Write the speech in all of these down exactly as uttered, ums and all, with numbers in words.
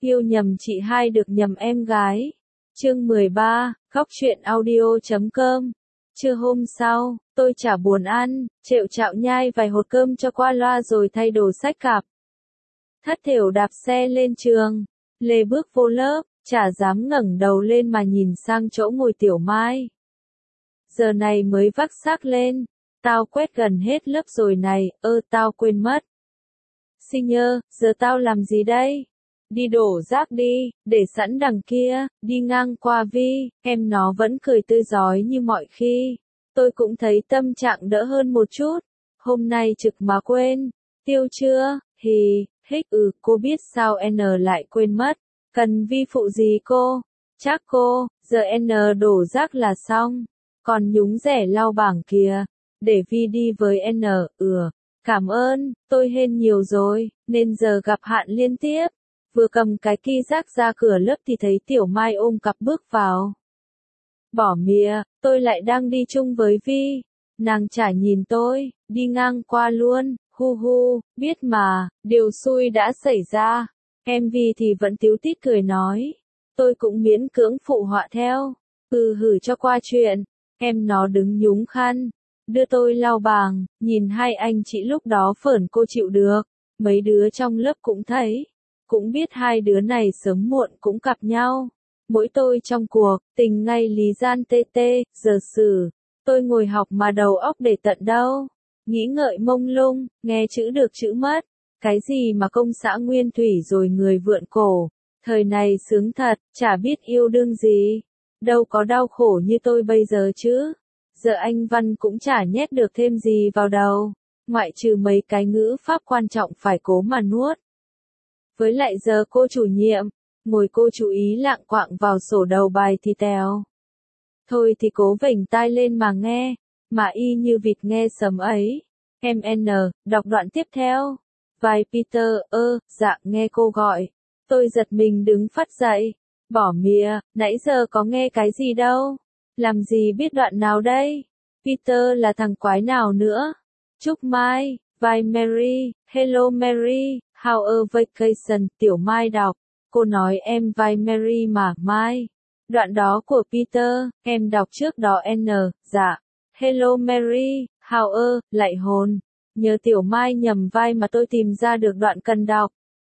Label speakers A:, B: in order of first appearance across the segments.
A: Yêu nhầm chị hai được nhầm em gái. Chương mười ba, Góc truyện audio chấm com. Trưa hôm sau, tôi chả buồn ăn, trệu chạo nhai vài hột cơm cho qua loa rồi thay đồ xách cặp. Thất thểu đạp xe lên trường, Lê bước vô lớp, chả dám ngẩng đầu lên mà nhìn sang chỗ ngồi Tiểu Mai. Giờ này mới vác xác lên, tao quét gần hết lớp rồi này, ơ tao quên mất. Sinh nhơ, giờ tao làm gì đây? Đi đổ rác đi, để sẵn đằng kia, đi ngang qua Vi, em nó vẫn cười tươi rói như mọi khi. Tôi cũng thấy tâm trạng đỡ hơn một chút. Hôm nay trực mà quên, tiêu chưa, hì, hích ừ, cô biết sao N lại quên mất. Cần Vi phụ gì cô? Chắc cô, giờ N đổ rác là xong. Còn nhúng rẻ lau bảng kìa, để Vi đi với N, ừ. Cảm ơn, tôi hên nhiều rồi, nên giờ gặp hạn liên tiếp. Vừa cầm cái ki rác ra cửa lớp thì thấy Tiểu Mai ôm cặp bước vào. Bỏ mía, tôi lại đang đi chung với Vi. Nàng chả nhìn tôi, đi ngang qua luôn, hu hu, biết mà, điều xui đã xảy ra. Em Vi thì vẫn tíu tít cười nói. Tôi cũng miễn cưỡng phụ họa theo. Ừ hử cho qua chuyện. Em nó đứng nhúng khăn, đưa tôi lau bảng, nhìn hai anh chị lúc đó phởn cô chịu được. Mấy đứa trong lớp cũng thấy. Cũng biết hai đứa này sớm muộn cũng cặp nhau. Mỗi tôi trong cuộc, tình ngay lý gian tê tê, giờ xử. Tôi ngồi học mà đầu óc để tận đâu. Nghĩ ngợi mông lung, nghe chữ được chữ mất. Cái gì mà công xã nguyên thủy rồi người vượn cổ. Thời này sướng thật, chả biết yêu đương gì. Đâu có đau khổ như tôi bây giờ chứ. Giờ anh Văn cũng chả nhét được thêm gì vào đầu. Ngoại trừ mấy cái ngữ pháp quan trọng phải cố mà nuốt. Với lại giờ cô chủ nhiệm, ngồi cô chú ý lạng quạng vào sổ đầu bài thì tèo. Thôi thì cố vểnh tai lên mà nghe, mà y như vịt nghe sấm ấy. Em N, đọc đoạn tiếp theo. Vai Peter, ơ, dạ nghe cô gọi. Tôi giật mình đứng phắt dậy. Bỏ mía, nãy giờ có nghe cái gì đâu. Làm gì biết đoạn nào đây? Peter là thằng quái nào nữa? Chúc Mai, Vai Mary, Hello Mary. How a vacation, Tiểu Mai đọc. Cô nói em vai Mary mà, Mai. Đoạn đó của Peter, em đọc trước đó N, dạ. Hello Mary, how a, lại hồn. Nhờ Tiểu Mai nhầm vai mà tôi tìm ra được đoạn cần đọc.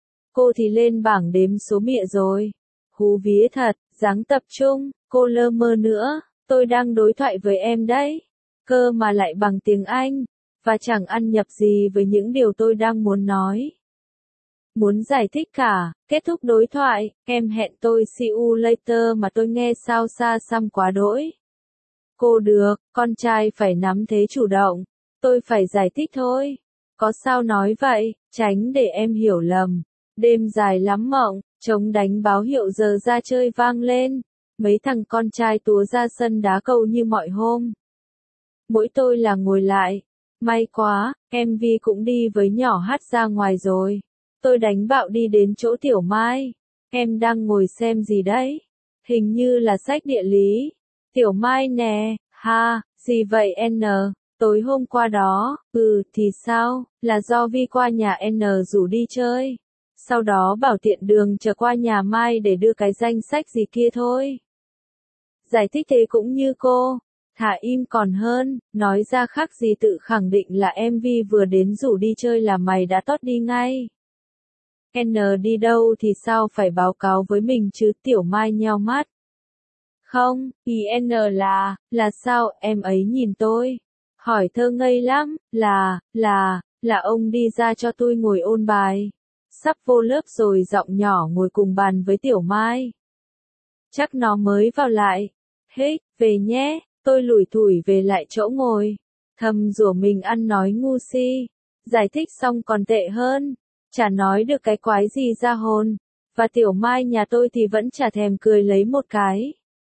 A: Cô thì lên bảng đếm số mịa rồi. Hú vía thật, dáng tập trung, cô lơ mơ nữa. Tôi đang đối thoại với em đấy. Cơ mà lại bằng tiếng Anh. Và chẳng ăn nhập gì với những điều tôi đang muốn nói. Muốn giải thích cả, kết thúc đối thoại, em hẹn tôi see you later mà tôi nghe sao xa xăm quá đỗi. Cô được, con trai phải nắm thế chủ động, tôi phải giải thích thôi. Có sao nói vậy, tránh để em hiểu lầm. Đêm dài lắm mộng, trống đánh báo hiệu giờ ra chơi vang lên. Mấy thằng con trai túa ra sân đá cầu như mọi hôm. Mỗi tôi là ngồi lại. May quá, em Vi cũng đi với nhỏ hát ra ngoài rồi. Tôi đánh bạo đi đến chỗ Tiểu Mai. Em đang ngồi xem gì đấy? Hình như là sách địa lý. Tiểu Mai nè, ha, gì vậy N? Tối hôm qua đó, ừ, thì sao? Là do Vi qua nhà N rủ đi chơi. Sau đó bảo tiện đường trở qua nhà Mai để đưa cái danh sách gì kia thôi. Giải thích thế cũng như cô. Thả im còn hơn, nói ra khác gì tự khẳng định là em Vi vừa đến rủ đi chơi là mày đã tót đi ngay. N đi đâu thì sao phải báo cáo với mình chứ, Tiểu Mai nheo mắt. Không, ý N là, là sao, em ấy nhìn tôi. Hỏi thơ ngây lắm, là, là, là ông đi ra cho tôi ngồi ôn bài. Sắp vô lớp rồi giọng nhỏ ngồi cùng bàn với Tiểu Mai. Chắc nó mới vào lại. Hết, về nhé, tôi lủi thủi về lại chỗ ngồi. Thầm rủa mình ăn nói ngu si. Giải thích xong còn tệ hơn. Chả nói được cái quái gì ra hồn. Và Tiểu Mai nhà tôi thì vẫn chả thèm cười lấy một cái.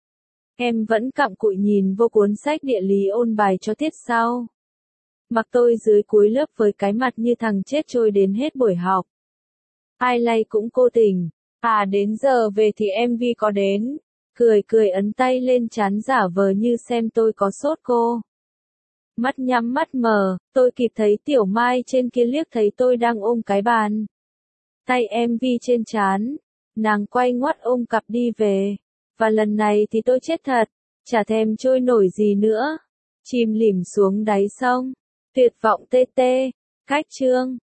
A: Em vẫn cặm cụi nhìn vô cuốn sách địa lý ôn bài cho tiết sau. Mặc tôi dưới cuối lớp với cái mặt như thằng chết trôi đến hết buổi học. Ai lay cũng cô tình. À đến giờ về thì em Vi có đến. Cười cười ấn tay lên trán giả vờ như xem tôi có sốt cô. Mắt nhắm mắt mở, tôi kịp thấy Tiểu Mai trên kia liếc thấy tôi đang ôm cái bàn. Tay em Vi trên trán. Nàng quay ngoắt ôm cặp đi về. Và lần này thì tôi chết thật, chả thèm trôi nổi gì nữa. Chìm lìm xuống đáy sông, tuyệt vọng tê tê. Khách chương.